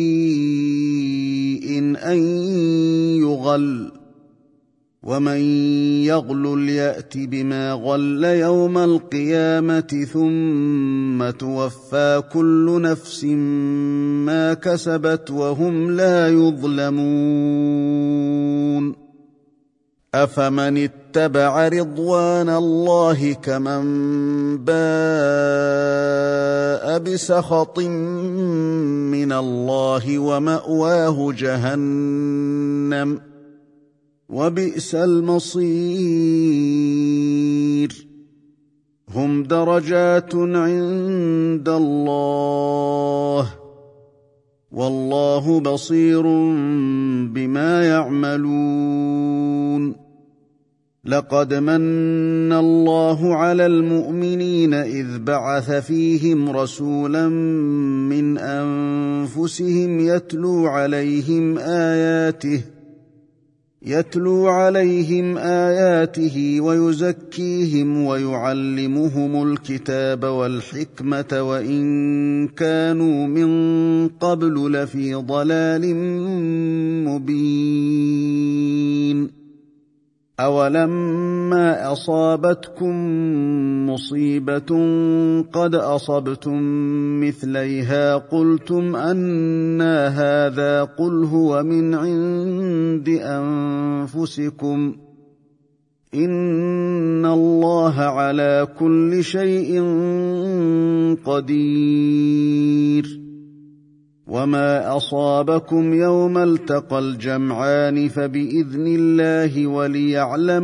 أن يغل ومن يغلل يأت بما غل يوم القيامة ثم توفى كل نفس ما كسبت وهم لا يظلمون أفمن اتبع رضوان الله كمن باء بسخط من الله ومأواه جهنم وبئس المصير هم درجات عند الله والله بصير بما يعملون لقد من الله على المؤمنين إذ بعث فيهم رسولا من أنفسهم يتلو عليهم آياته يتلو عليهم آياته ويزكيهم ويعلمهم الكتاب والحكمة وإن كانوا من قبل لفي ضلال مبين أولما أصابتكم مصيبة قد أصبتم مثليها قلتم أنى هذا قل هو من عند أنفسكم إن الله على كل شيء قدير وما أصابكم يوم التقى الجمعان فبإذن الله وليعلم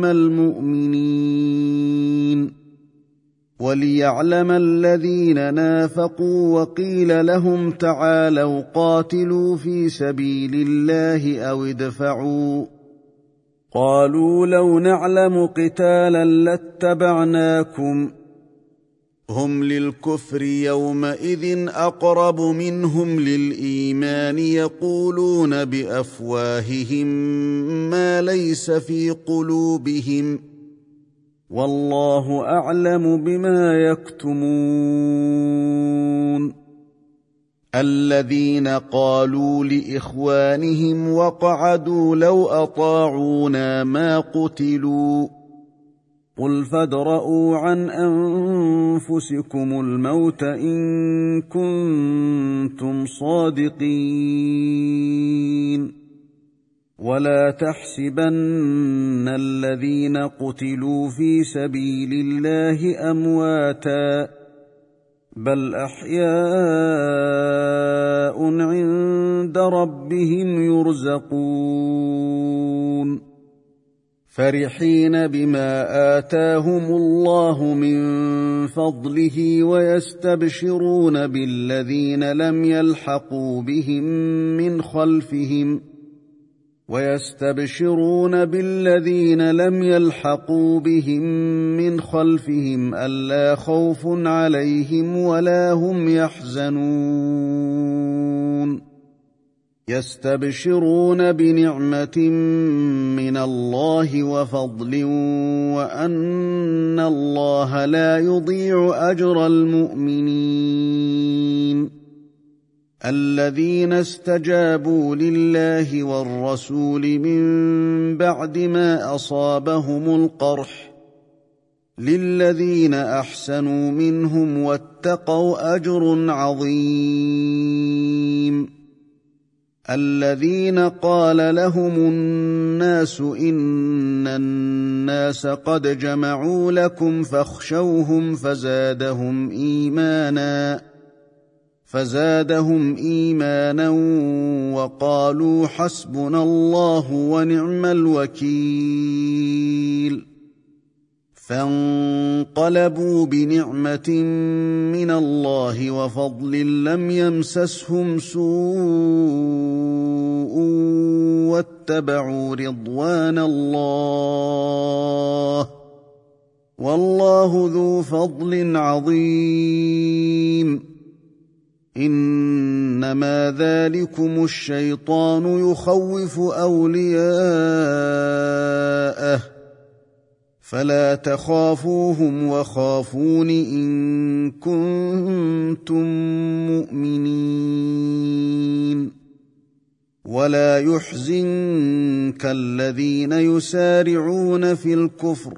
المؤمنين وليعلم الذين نافقوا وقيل لهم تعالوا قاتلوا في سبيل الله أو ادفعوا قالوا لو نعلم قتالا لاتبعناكم هم للكفر يومئذ أقرب منهم للإيمان يقولون بأفواههم ما ليس في قلوبهم والله أعلم بما يكتمون الذين قالوا لإخوانهم وقعدوا لو أطاعونا ما قتلوا قل فادرءوا عن أنفسكم الموت إن كنتم صادقين ولا تحسبن الذين قتلوا في سبيل الله أمواتا بل أحياء عند ربهم يرزقون فرحين بما آتاهم الله من فضله ويستبشرون بالذين لم يلحقوا بهم من خلفهم ويستبشرون بالذين لم يلحقوا بهم من خلفهم ألا خوف عليهم ولا هم يحزنون يستبشرون بنعمة من الله وفضل وأن الله لا يضيع أجر المؤمنين الذين استجابوا لله والرسول من بعد ما أصابهم القرح للذين أحسنوا منهم واتقوا أجر عظيم الذين قال لهم الناس إن الناس قد جمعوا لكم فاخشوهم فزادهم إيمانا فزادهم إيمانا وقالوا حسبنا الله ونعم الوكيل فانقلبوا بنعمة من الله وفضل لم يمسسهم سوء واتبعوا رضوان الله والله ذو فضل عظيم إنما ذلكم الشيطان يخوف أولياءه فلا تخافوهم وخافون إن كنتم مؤمنين ولا يحزنك الذين يسارعون في الكفر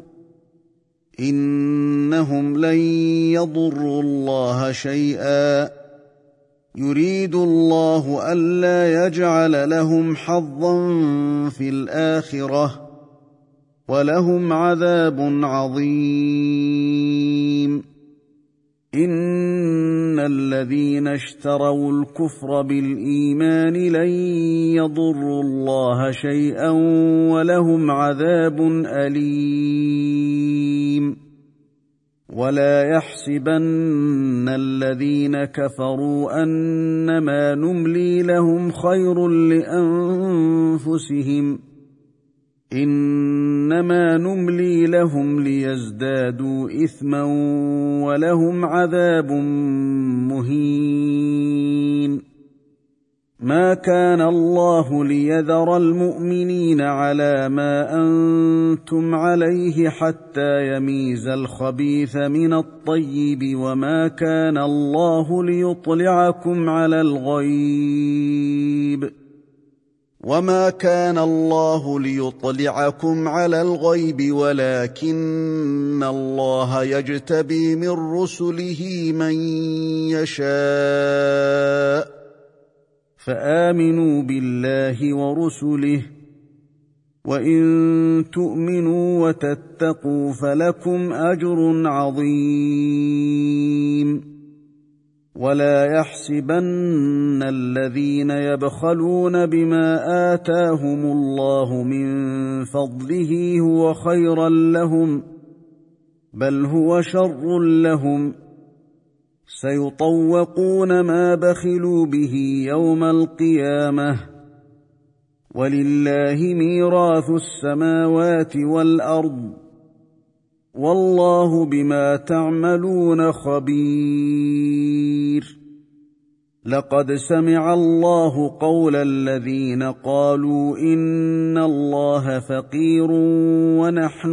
إنهم لن يضروا الله شيئا يريد الله ألا يجعل لهم حظا في الآخرة ولهم عذاب عظيم إن الذين اشتروا الكفر بالإيمان لن يضروا الله شيئا ولهم عذاب أليم ولا يحسبن الذين كفروا أنما نملي لهم خير لأنفسهم إنما نملي لهم ليزدادوا إثما ولهم عذاب مهين ما كان الله ليذر المؤمنين على ما أنتم عليه حتى يميز الخبيث من الطيب وما كان الله ليطلعكم على الغيب وما كان الله ليطلعكم على الغيب ولكن الله يجتبي من رسله من يشاء فآمنوا بالله ورسله وإن تؤمنوا وتتقوا فلكم أجر عظيم ولا يحسبن الذين يبخلون بما آتاهم الله من فضله هو خيرا لهم بل هو شر لهم سيطوقون ما بخلوا به يوم القيامة ولله ميراث السماوات والأرض والله بما تعملون خبير لقد سمع الله قول الذين قالوا إن الله فقير ونحن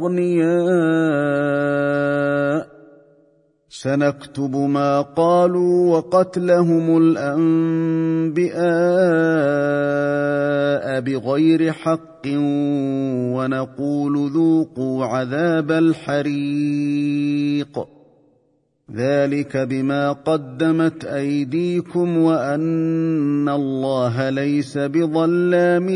أغنياء سنكتب ما قالوا وقتلهم الأنبياء بغير حق ونقول ذوقوا عذاب الحريق ذلك بما قدمت أيديكم وأن الله ليس بظلام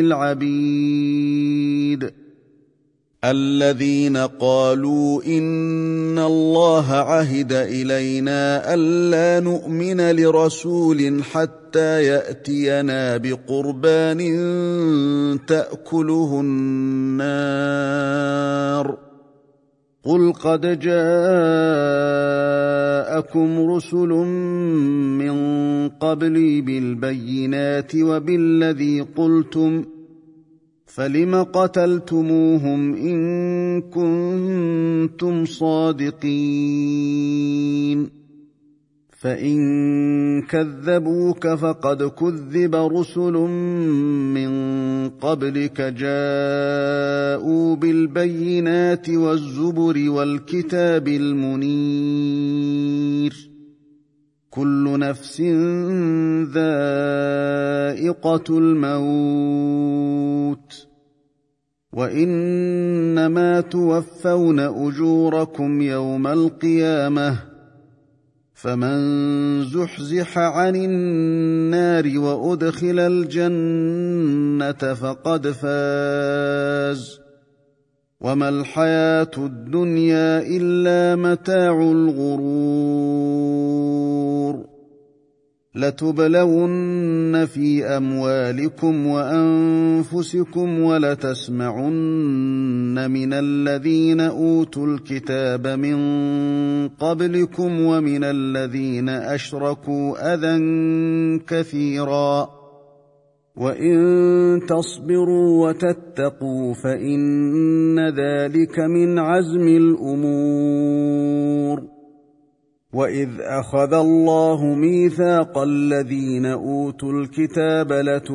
للعبيد الذين قالوا إن الله عهد إلينا ألا نؤمن لرسول حتى يأتينا بقربان تأكله النار قل قد جاءكم رسل من قبلي بالبينات وبالذي قلتم فلم قتلتموهم إن كنتم صادقين فإن كذبوك فقد كذب رسل من قبلك جاءوا بالبينات والزبر والكتاب المنير كل نفس ذائقة الموت وإنما توفون أجوركم يوم القيامة فمن زحزح عن النار وأدخل الجنة فقد فاز وما الحياة الدنيا إلا متاع الغرور لتبلون في أموالكم وأنفسكم ولتسمعن من الذين أوتوا الكتاب من قبلكم ومن الذين أشركوا أذى كثيرا وإن تصبروا وتتقوا فإن ذلك من عزم الأمور وإذ أخذ الله ميثاق الذين أوتوا الكتاب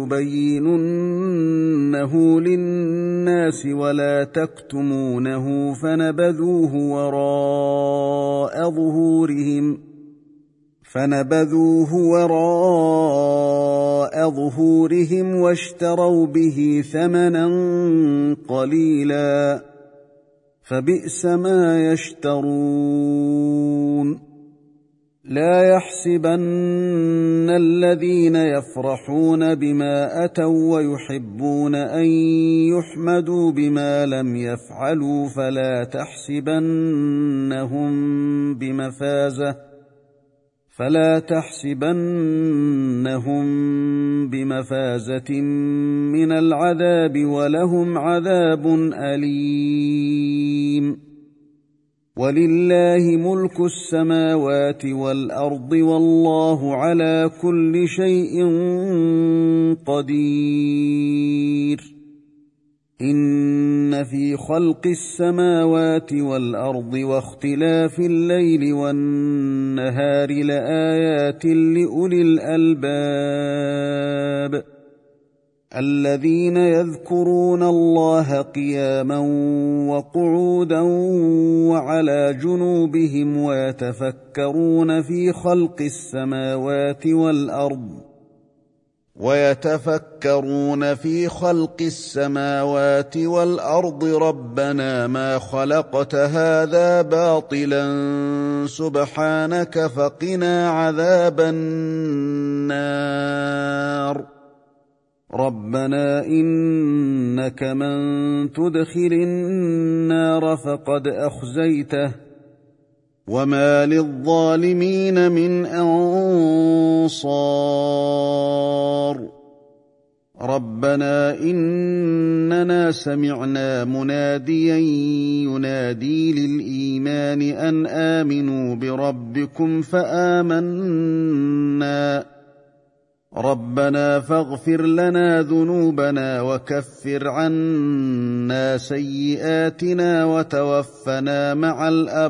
لتبيننه للناس ولا تكتمونه فنبذوه وراء ظهورهم فنبذوه وراء ظهورهم واشتروا به ثمنا قليلا فبئس ما يشترون لا يحسبن الذين يفرحون بما أتوا ويحبون أن يحمدوا بما لم يفعلوا فلا تحسبنهم بمفازة فلا تحسبنهم بمفازة من العذاب ولهم عذاب أليم ولله ملك السماوات والأرض والله على كل شيء قدير إن في خلق السماوات والأرض واختلاف الليل والنهار لآيات لأولي الألباب الذين يذكرون الله قياما وقعودا وعلى جنوبهم ويتفكرون في خلق السماوات والأرض ويتفكرون في خلق السماوات والأرض ربنا ما خلقت هذا باطلا سبحانك فقنا عذاب النار ربنا إنك من تدخل النار فقد أخزيته وما للظالمين من أنصار ربنا إننا سمعنا مناديا ينادي للإيمان أن آمنوا بربكم فآمنا ربنا فاغفر لنا ذنوبنا وكفر عنا سيئاتنا وتوفنا مع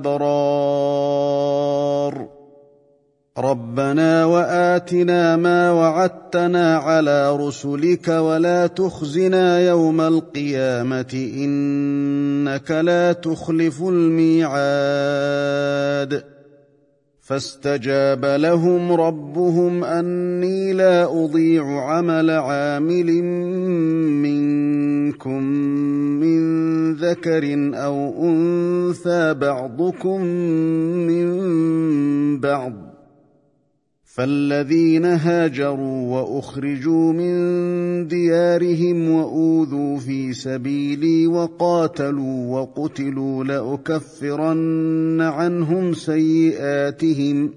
الأبرار ربنا وآتنا ما وعدتنا على رسلك ولا تخزنا يوم القيامة إنك لا تخلف الميعاد فاستجاب لهم ربهم أني لا أضيع عمل عامل منكم من ذكر أو أنثى بعضكم من بعض فالذين هاجروا وأخرجوا من ديارهم وأوذوا في سبيلي وقاتلوا وقتلوا لأكفرن عنهم سيئاتهم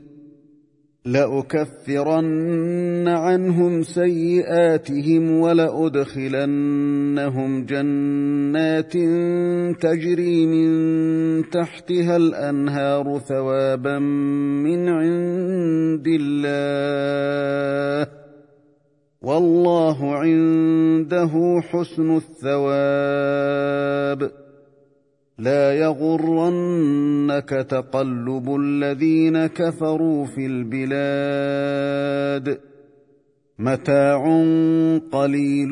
لأكفرن عنهم سيئاتهم ولأدخلنهم جنات تجري من تحتها الأنهار ثوابا من عند الله والله عنده حسن الثواب لا يغرنك تقلب الذين كفروا في البلاد متاع قليل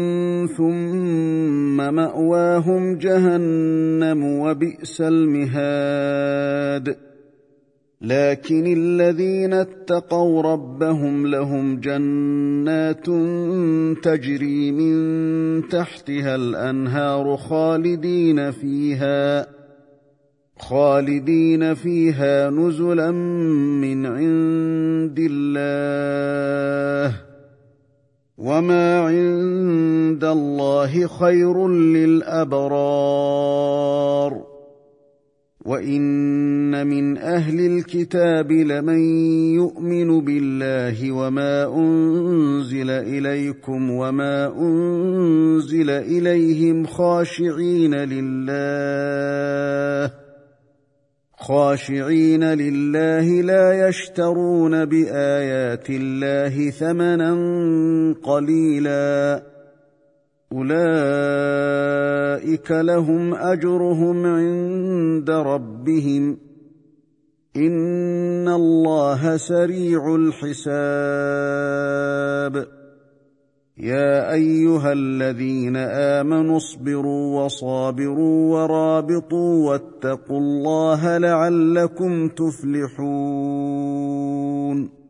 ثم مأواهم جهنم وبئس المهاد لكن الذين اتقوا ربهم لهم جنات تجري من تحتها الأنهار خالدين فيها خالدين فيها نزلا من عند الله وما عند الله خير للأبرار وإن من أهل الكتاب لمن يؤمن بالله وما أنزل إليكم وما أنزل إليهم خاشعين لله خاشعين لله لا يشترون بآيات الله ثمنا قليلا أولئك لهم أجرهم عند ربهم إن الله سريع الحساب يا أيها الذين آمنوا اصبروا وصابروا ورابطوا واتقوا الله لعلكم تفلحون